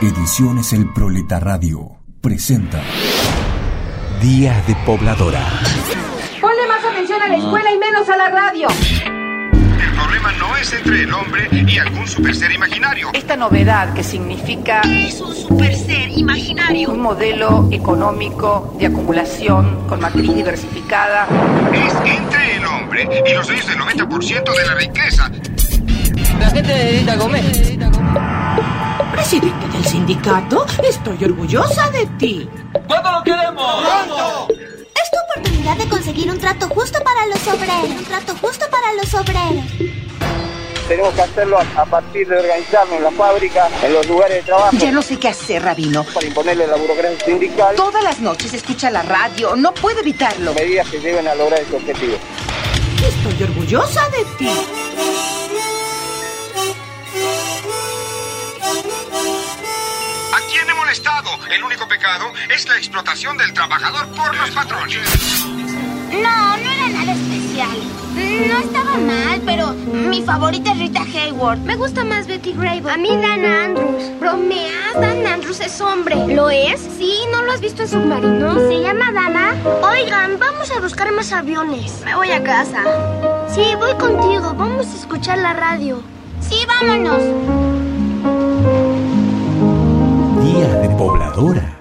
Ediciones El Proletaradio presenta Días de Pobladora. Ponle más atención a la escuela y menos a la radio. El problema no es entre el hombre y algún superser imaginario. Esta novedad que significa... ¿Qué es un superser imaginario? Un modelo económico de acumulación con matriz diversificada. Es entre el hombre y los dueños del 90% de la riqueza. La gente necesita comer. Presidente del sindicato, estoy orgullosa de ti. ¿Cuándo lo queremos? ¡Pronto! Es tu oportunidad de conseguir un trato justo para los obreros. Un trato justo para los obreros. Tenemos que hacerlo a partir de organizarnos en la fábrica, en los lugares de trabajo. Ya no sé qué hacer, Rabino. Para imponerle la burocracia sindical. Todas las noches escucha la radio, no puede evitarlo. Medidas que lleven a lograr ese objetivo. Estoy orgullosa de ti. ¿A quién he molestado? El único pecado es la explotación del trabajador por los patrones. No era nada especial. No estaba mal, pero mi favorita es Rita Hayworth. Me gusta más Betty Grable. A mí Dana Andrews. Bromeas, Dana Andrews es hombre. ¿Lo es? Sí, ¿no lo has visto en Submarino? ¿Se llama Dana? Oigan, vamos a buscar más aviones. Me voy a casa. Sí, voy contigo. Vamos a escuchar la radio. Sí, vámonos. Días de Pobladora.